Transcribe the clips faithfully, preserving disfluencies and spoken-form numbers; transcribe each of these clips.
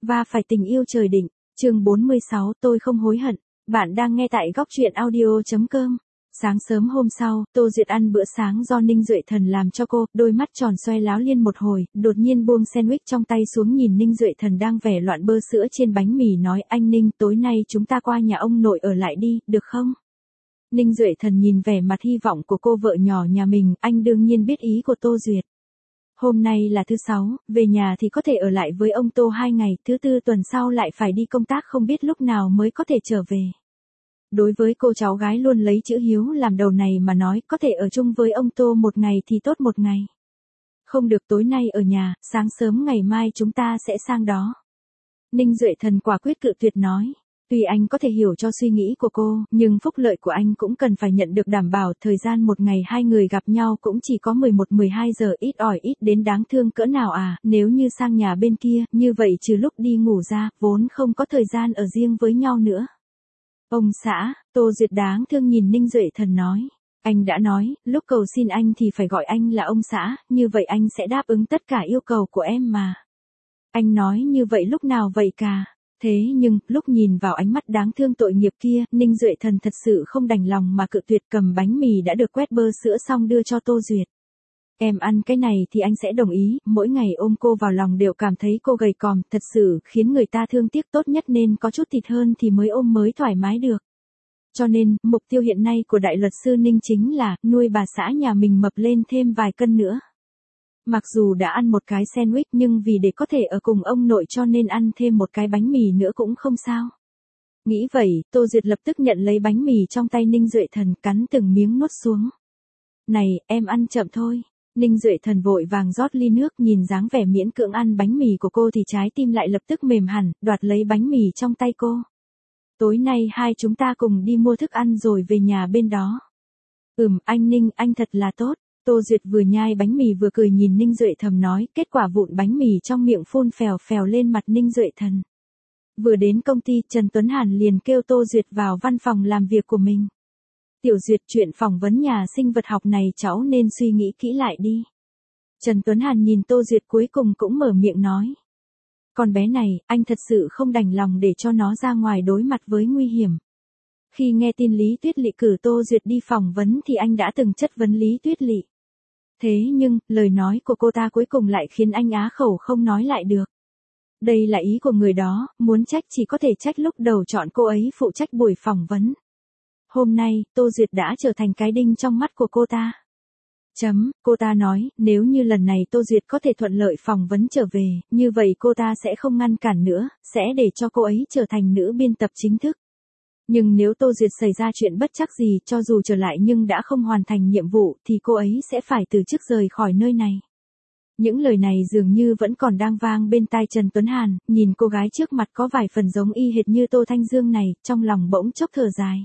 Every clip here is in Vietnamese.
và phải tình yêu trời định, chương bốn mươi sáu tôi không hối hận. Bạn đang nghe tại góc truyện audio chấm com. Sáng sớm hôm sau, Tô Duyệt ăn bữa sáng do Ninh Duệ Thần làm cho cô, đôi mắt tròn xoe láo liên một hồi, đột nhiên buông sandwich trong tay xuống nhìn Ninh Duệ Thần đang vẻ loạn bơ sữa trên bánh mì nói: anh Ninh, tối nay chúng ta qua nhà ông nội ở lại đi, được không? Ninh Duệ Thần nhìn vẻ mặt hy vọng của cô vợ nhỏ nhà mình, anh đương nhiên biết ý của Tô Duyệt. Hôm nay là thứ sáu, về nhà thì có thể ở lại với ông Tô hai ngày, thứ tư tuần sau lại phải đi công tác không biết lúc nào mới có thể trở về. Đối với cô cháu gái luôn lấy chữ hiếu làm đầu này mà nói, có thể ở chung với ông Tô một ngày thì tốt một ngày. Không được, tối nay ở nhà, sáng sớm ngày mai chúng ta sẽ sang đó. Ninh Duệ Thần quả quyết cự tuyệt nói. Tuy anh có thể hiểu cho suy nghĩ của cô, nhưng phúc lợi của anh cũng cần phải nhận được đảm bảo. Thời gian một ngày hai người gặp nhau cũng chỉ có mười một mười hai giờ, ít ỏi ít đến đáng thương cỡ nào à. Nếu như sang nhà bên kia, như vậy trừ lúc đi ngủ ra, vốn không có thời gian ở riêng với nhau nữa. Ông xã, Tô Duyệt đáng thương nhìn Ninh Duệ Thần nói. Anh đã nói, lúc cầu xin anh thì phải gọi anh là ông xã, như vậy anh sẽ đáp ứng tất cả yêu cầu của em mà. Anh nói như vậy lúc nào vậy cả? Thế nhưng, lúc nhìn vào ánh mắt đáng thương tội nghiệp kia, Ninh Duệ Thần thật sự không đành lòng mà cự tuyệt, cầm bánh mì đã được quét bơ sữa xong đưa cho Tô Duyệt. Em ăn cái này thì anh sẽ đồng ý, mỗi ngày ôm cô vào lòng đều cảm thấy cô gầy còm, thật sự khiến người ta thương tiếc, tốt nhất nên có chút thịt hơn thì mới ôm mới thoải mái được. Cho nên, mục tiêu hiện nay của đại luật sư Ninh chính là nuôi bà xã nhà mình mập lên thêm vài cân nữa. Mặc dù đã ăn một cái sandwich nhưng vì để có thể ở cùng ông nội cho nên ăn thêm một cái bánh mì nữa cũng không sao. Nghĩ vậy, Tô Duyệt lập tức nhận lấy bánh mì trong tay Ninh Duệ Thần, cắn từng miếng nuốt xuống. Này, em ăn chậm thôi. Ninh Duệ Thần vội vàng rót ly nước, nhìn dáng vẻ miễn cưỡng ăn bánh mì của cô thì trái tim lại lập tức mềm hẳn, đoạt lấy bánh mì trong tay cô. Tối nay hai chúng ta cùng đi mua thức ăn rồi về nhà bên đó. Ừm, anh Ninh, anh thật là tốt. Tô Duyệt vừa nhai bánh mì vừa cười nhìn Ninh Duệ Thần nói, kết quả vụn bánh mì trong miệng phun phèo phèo lên mặt Ninh Duệ Thần. Vừa đến công ty, Trần Tuấn Hàn liền kêu Tô Duyệt vào văn phòng làm việc của mình. Tiểu Duyệt, chuyện phỏng vấn nhà sinh vật học này cháu nên suy nghĩ kỹ lại đi. Trần Tuấn Hàn nhìn Tô Duyệt cuối cùng cũng mở miệng nói. Con bé này, anh thật sự không đành lòng để cho nó ra ngoài đối mặt với nguy hiểm. Khi nghe tin Lý Tuyết Lị cử Tô Duyệt đi phỏng vấn thì anh đã từng chất vấn Lý Tuyết Lị. Thế nhưng, lời nói của cô ta cuối cùng lại khiến anh á khẩu không nói lại được. Đây là ý của người đó, muốn trách chỉ có thể trách lúc đầu chọn cô ấy phụ trách buổi phỏng vấn. Hôm nay, Tô Duyệt đã trở thành cái đinh trong mắt của cô ta. Chấm, cô ta nói, nếu như lần này Tô Duyệt có thể thuận lợi phỏng vấn trở về, như vậy cô ta sẽ không ngăn cản nữa, sẽ để cho cô ấy trở thành nữ biên tập chính thức. Nhưng nếu Tô Duyệt xảy ra chuyện bất trắc gì, cho dù trở lại nhưng đã không hoàn thành nhiệm vụ, thì cô ấy sẽ phải từ chức rời khỏi nơi này. Những lời này dường như vẫn còn đang vang bên tai Trần Tuấn Hàn, nhìn cô gái trước mặt có vài phần giống y hệt như Tô Thanh Dương này, trong lòng bỗng chốc thở dài.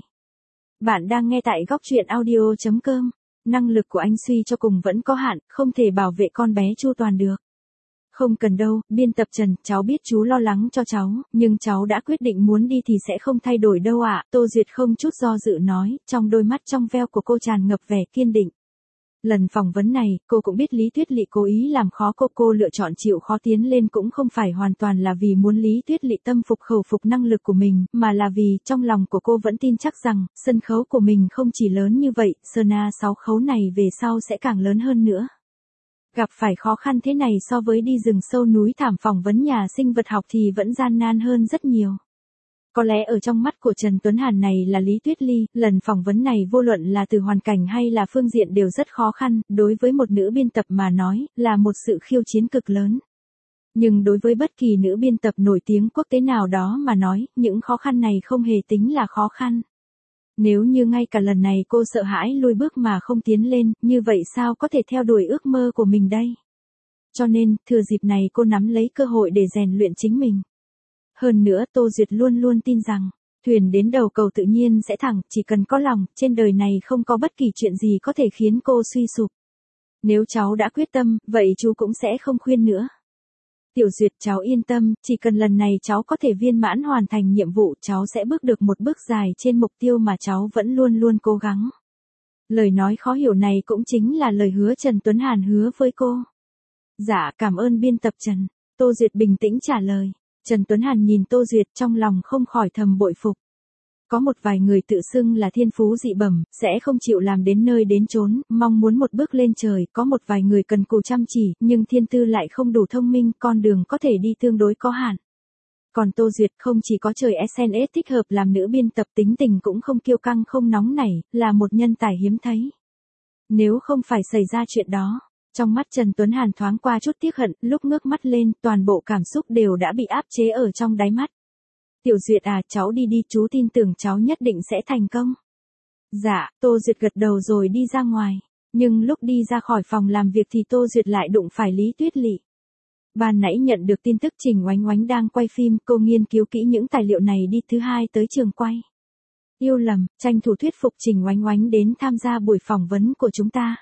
Bạn đang nghe tại góc truyện audio chấm com. Năng lực của anh suy cho cùng vẫn có hạn, không thể bảo vệ con bé chu toàn được. Không cần đâu, biên tập Trần, cháu biết chú lo lắng cho cháu, nhưng cháu đã quyết định muốn đi thì sẽ không thay đổi đâu ạ. Tô Duyệt không chút do dự nói, trong đôi mắt trong veo của cô tràn ngập vẻ kiên định. Lần phỏng vấn này, cô cũng biết Lý Tuyết Lị cố ý làm khó cô, cô lựa chọn chịu khó tiến lên cũng không phải hoàn toàn là vì muốn Lý Tuyết Lị tâm phục khẩu phục năng lực của mình, mà là vì trong lòng của cô vẫn tin chắc rằng, sân khấu của mình không chỉ lớn như vậy, Sana sáu khấu này về sau sẽ càng lớn hơn nữa. Gặp phải khó khăn thế này so với đi rừng sâu núi thảm phỏng vấn nhà sinh vật học thì vẫn gian nan hơn rất nhiều. Có lẽ ở trong mắt của Trần Tuấn Hàn này là Lý Tuyết Ly, lần phỏng vấn này vô luận là từ hoàn cảnh hay là phương diện đều rất khó khăn, đối với một nữ biên tập mà nói, là một sự khiêu chiến cực lớn. Nhưng đối với bất kỳ nữ biên tập nổi tiếng quốc tế nào đó mà nói, những khó khăn này không hề tính là khó khăn. Nếu như ngay cả lần này cô sợ hãi lùi bước mà không tiến lên, như vậy sao có thể theo đuổi ước mơ của mình đây? Cho nên, thừa dịp này cô nắm lấy cơ hội để rèn luyện chính mình. Hơn nữa Tô Duyệt luôn luôn tin rằng, thuyền đến đầu cầu tự nhiên sẽ thẳng, chỉ cần có lòng, trên đời này không có bất kỳ chuyện gì có thể khiến cô suy sụp. Nếu cháu đã quyết tâm, vậy chú cũng sẽ không khuyên nữa. Tiểu Duyệt, cháu yên tâm, chỉ cần lần này cháu có thể viên mãn hoàn thành nhiệm vụ, cháu sẽ bước được một bước dài trên mục tiêu mà cháu vẫn luôn luôn cố gắng. Lời nói khó hiểu này cũng chính là lời hứa Trần Tuấn Hàn hứa với cô. Dạ, cảm ơn biên tập Trần. Tô Duyệt bình tĩnh trả lời. Trần Tuấn Hàn nhìn Tô Duyệt trong lòng không khỏi thầm bội phục. Có một vài người tự xưng là thiên phú dị bẩm, sẽ không chịu làm đến nơi đến chốn, mong muốn một bước lên trời, có một vài người cần cù chăm chỉ, nhưng thiên tư lại không đủ thông minh, con đường có thể đi tương đối có hạn. Còn Tô Duyệt không chỉ có trời ét en ét thích hợp làm nữ biên tập, tính tình cũng không kiêu căng không nóng nảy, là một nhân tài hiếm thấy. Nếu không phải xảy ra chuyện đó, trong mắt Trần Tuấn Hàn thoáng qua chút tiếc hận, lúc ngước mắt lên, toàn bộ cảm xúc đều đã bị áp chế ở trong đáy mắt. Tiểu Duyệt à, cháu đi đi, chú tin tưởng cháu nhất định sẽ thành công. Dạ, Tô Duyệt gật đầu rồi đi ra ngoài. Nhưng lúc đi ra khỏi phòng làm việc thì Tô Duyệt lại đụng phải Lý Tuyết Lị. Ban nãy nhận được tin tức Trình Oánh Oánh đang quay phim, cô nghiên cứu kỹ những tài liệu này đi thứ hai tới trường quay. Yêu lầm, tranh thủ thuyết phục Trình Oánh Oánh đến tham gia buổi phỏng vấn của chúng ta.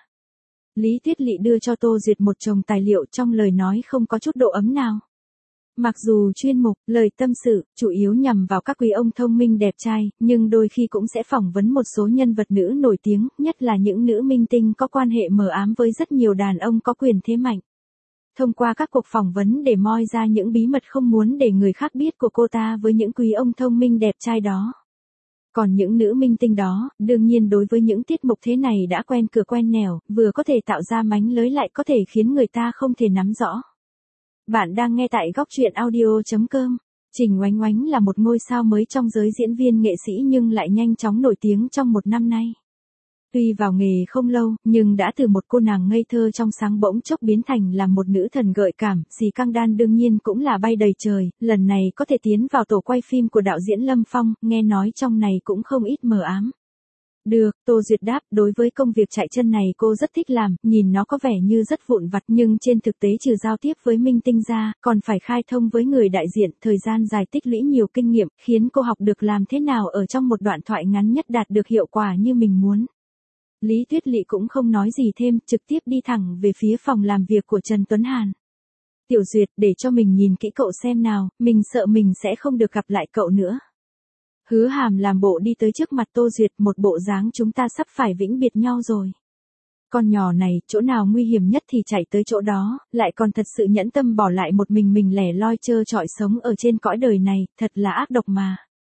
Lý Tuyết Lị đưa cho Tô Duyệt một chồng tài liệu, trong lời nói không có chút độ ấm nào. Mặc dù chuyên mục, lời tâm sự, chủ yếu nhằm vào các quý ông thông minh đẹp trai, nhưng đôi khi cũng sẽ phỏng vấn một số nhân vật nữ nổi tiếng, nhất là những nữ minh tinh có quan hệ mờ ám với rất nhiều đàn ông có quyền thế mạnh. Thông qua các cuộc phỏng vấn để moi ra những bí mật không muốn để người khác biết của cô ta với những quý ông thông minh đẹp trai đó. Còn những nữ minh tinh đó, đương nhiên đối với những tiết mục thế này đã quen cửa quen nẻo, vừa có thể tạo ra mánh lới lại có thể khiến người ta không thể nắm rõ. Bạn đang nghe tại góc truyện audio chấm com. Trình Oánh Oánh là một ngôi sao mới trong giới diễn viên nghệ sĩ nhưng lại nhanh chóng nổi tiếng trong một năm nay. Tuy vào nghề không lâu, nhưng đã từ một cô nàng ngây thơ trong sáng bỗng chốc biến thành là một nữ thần gợi cảm, xì căng đan đương nhiên cũng là bay đầy trời, lần này có thể tiến vào tổ quay phim của đạo diễn Lâm Phong, nghe nói trong này cũng không ít mờ ám. Được, Tô Duyệt đáp, đối với công việc chạy chân này cô rất thích làm, nhìn nó có vẻ như rất vụn vặt nhưng trên thực tế trừ giao tiếp với minh tinh ra, còn phải khai thông với người đại diện, thời gian dài tích lũy nhiều kinh nghiệm, khiến cô học được làm thế nào ở trong một đoạn thoại ngắn nhất đạt được hiệu quả như mình muốn. Lý Tuyết Lị cũng không nói gì thêm, trực tiếp đi thẳng về phía phòng làm việc của Trần Tuấn Hàn. Tiểu Duyệt, để cho mình nhìn kỹ cậu xem nào, mình sợ mình sẽ không được gặp lại cậu nữa. Hứa Hàm làm bộ đi tới trước mặt Tô Duyệt, một bộ dáng chúng ta sắp phải vĩnh biệt nhau rồi. Con nhỏ này, chỗ nào nguy hiểm nhất thì chạy tới chỗ đó, lại còn thật sự nhẫn tâm bỏ lại một mình mình lẻ loi trơ trọi sống ở trên cõi đời này, thật là ác độc mà.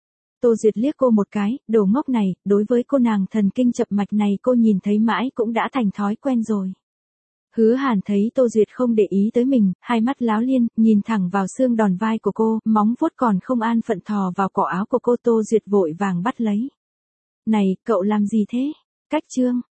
Tô Duyệt liếc cô một cái, đồ ngốc này, đối với cô nàng thần kinh chập mạch này cô nhìn thấy mãi cũng đã thành thói quen rồi. Hứa Hàn thấy Tô Duyệt không để ý tới mình, hai mắt láo liên, nhìn thẳng vào xương đòn vai của cô, móng vuốt còn không an phận thò vào cổ áo của cô. Tô Duyệt vội vàng bắt lấy. Này, cậu làm gì thế? Cách chương.